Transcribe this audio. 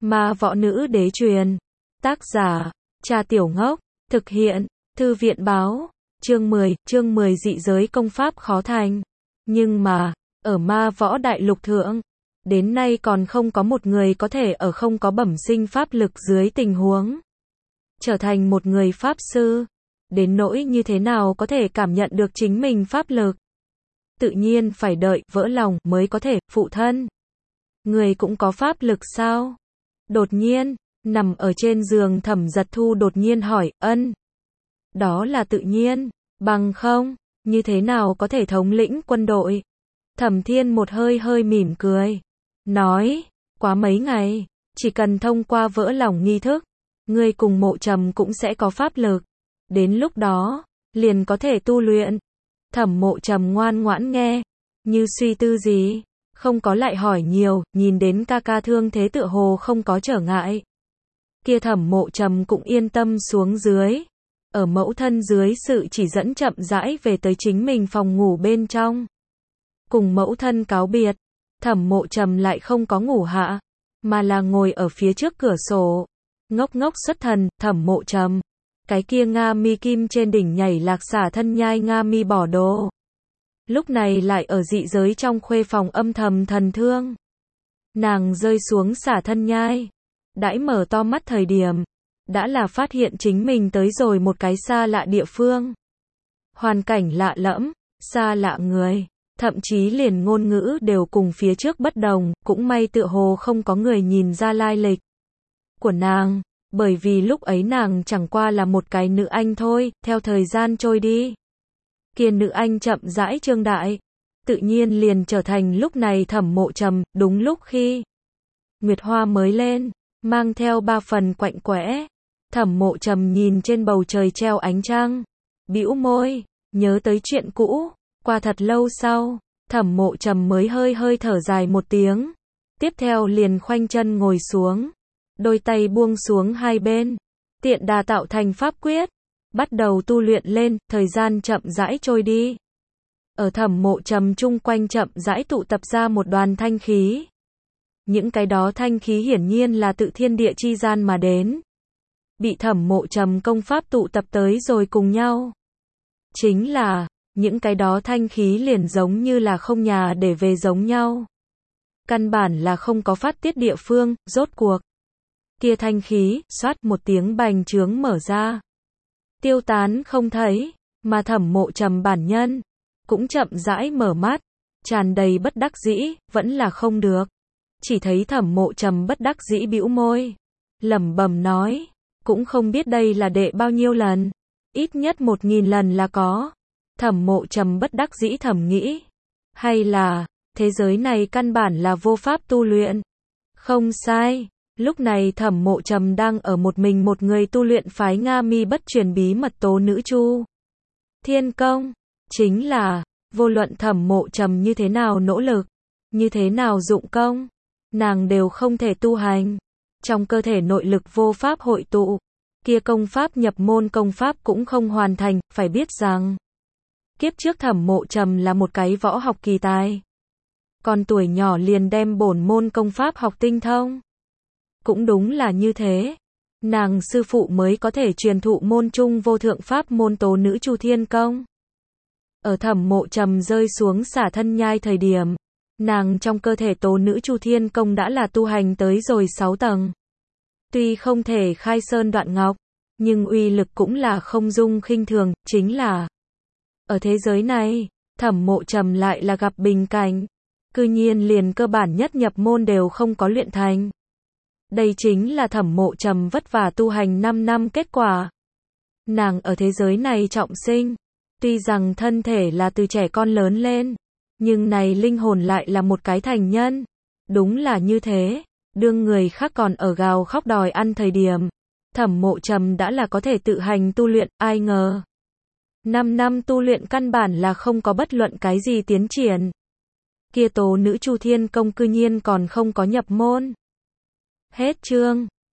Ma Võ Nữ Đế truyền. Tác giả, Trà Tiểu Ngốc. Thực hiện, Thư viện báo. Chương 10 dị giới công pháp khó thành. Nhưng mà, ở Ma Võ Đại Lục thượng, đến nay còn không có một người có thể ở không có bẩm sinh pháp lực dưới tình huống trở thành một người pháp sư. Đến nỗi như thế nào có thể cảm nhận được chính mình pháp lực? Tự nhiên phải đợi vỡ lòng mới có thể phụ thân. Người cũng có pháp lực sao? Đột nhiên, nằm ở trên giường Thẩm Giật Thu đột nhiên hỏi, ân. Đó là tự nhiên, bằng không, như thế nào có thể thống lĩnh quân đội? Thẩm Thiên một hơi mỉm cười, nói, quá mấy ngày, chỉ cần thông qua vỡ lòng nghi thức, ngươi cùng Mộ Trầm cũng sẽ có pháp lực. Đến lúc đó, liền có thể tu luyện. Thẩm Mộ Trầm ngoan ngoãn nghe, như suy tư gì, không có lại hỏi nhiều, nhìn đến ca ca thương thế tựa hồ không có trở ngại. Kia Thẩm Mộ Trầm cũng yên tâm xuống dưới. Ở mẫu thân dưới sự chỉ dẫn chậm rãi về tới chính mình phòng ngủ bên trong. Cùng mẫu thân cáo biệt, Thẩm Mộ Trầm lại không có ngủ hạ, mà là ngồi ở phía trước cửa sổ. Ngốc ngốc xuất thần, Thẩm Mộ Trầm. Cái kia Nga Mi Kim trên đỉnh nhảy lạc xả thân nhai Nga Mi bỏ đồ. Lúc này lại ở dị giới trong khuê phòng âm thầm thần thương. Nàng rơi xuống xả thân nhai. Đãi mở to mắt thời điểm. Đã là phát hiện chính mình tới rồi một cái xa lạ địa phương. Hoàn cảnh lạ lẫm, xa lạ người. Thậm chí liền ngôn ngữ đều cùng phía trước bất đồng. Cũng may tựa hồ không có người nhìn ra lai lịch của nàng. Bởi vì lúc ấy nàng chẳng qua là một cái nữ anh thôi, theo thời gian trôi đi. Kia nữ anh chậm rãi trương đại, tự nhiên liền trở thành lúc này Thẩm Mộ Trầm, đúng lúc khi Nguyệt Hoa mới lên, mang theo 3 phần quạnh quẽ. Thẩm Mộ Trầm nhìn trên bầu trời treo ánh trăng, bĩu môi, nhớ tới chuyện cũ, qua thật lâu sau, Thẩm Mộ Trầm mới hơi thở dài một tiếng. Tiếp theo liền khoanh chân ngồi xuống. Đôi tay buông xuống hai bên, tiện đà tạo thành pháp quyết, bắt đầu tu luyện lên, thời gian chậm rãi trôi đi. Ở Thẩm Mộ Trầm chung quanh chậm rãi tụ tập ra một đoàn thanh khí. Những cái đó thanh khí hiển nhiên là tự thiên địa chi gian mà đến. Bị Thẩm Mộ Trầm công pháp tụ tập tới rồi cùng nhau. Chính là, những cái đó thanh khí liền giống như là không nhà để về giống nhau. Căn bản là không có phát tiết địa phương, rốt cuộc. Kia thanh khí, xoát một tiếng bành trướng mở ra. Tiêu tán không thấy, mà Thẩm Mộ Trầm bản nhân, cũng chậm rãi mở mắt, tràn đầy bất đắc dĩ, vẫn là không được. Chỉ thấy Thẩm Mộ Trầm bất đắc dĩ bĩu môi, lẩm bẩm nói, cũng không biết đây là đệ bao nhiêu lần, ít nhất 1000 lần là có. Thẩm Mộ Trầm bất đắc dĩ thầm nghĩ, hay là, thế giới này căn bản là vô pháp tu luyện. Không sai. Lúc này Thẩm Mộ Trầm đang ở một mình một người tu luyện phái Nga Mi bất truyền bí mật tố nữ Chu Thiên Công. Chính là, vô luận Thẩm Mộ Trầm như thế nào nỗ lực, như thế nào dụng công, nàng đều không thể tu hành. Trong cơ thể nội lực vô pháp hội tụ, kia công pháp nhập môn công pháp cũng không hoàn thành, phải biết rằng kiếp trước Thẩm Mộ Trầm là một cái võ học kỳ tài. Còn tuổi nhỏ liền đem bổn môn công pháp học tinh thông. Cũng đúng là như thế. Nàng sư phụ mới có thể truyền thụ môn trung vô thượng pháp môn tố nữ Chu Thiên Công. Ở Thẩm Mộ Trầm rơi xuống xả thân nhai thời điểm, nàng trong cơ thể tố nữ Chu Thiên Công đã là tu hành tới rồi 6 tầng. Tuy không thể khai sơn đoạn ngọc, nhưng uy lực cũng là không dung khinh thường, chính là ở thế giới này, Thẩm Mộ Trầm lại là gặp bình cảnh, cư nhiên liền cơ bản nhất nhập môn đều không có luyện thành. Đây chính là Thẩm Mộ Trầm vất vả tu hành 5 năm kết quả. Nàng ở thế giới này trọng sinh, tuy rằng thân thể là từ trẻ con lớn lên, nhưng này linh hồn lại là một cái thành nhân. Đúng là như thế, đương người khác còn ở gào khóc đòi ăn thời điểm, Thẩm Mộ Trầm đã là có thể tự hành tu luyện, ai ngờ. 5 năm tu luyện căn bản là không có bất luận cái gì tiến triển. Kia tố nữ Chu Thiên Công cư nhiên còn không có nhập môn. Hết chương.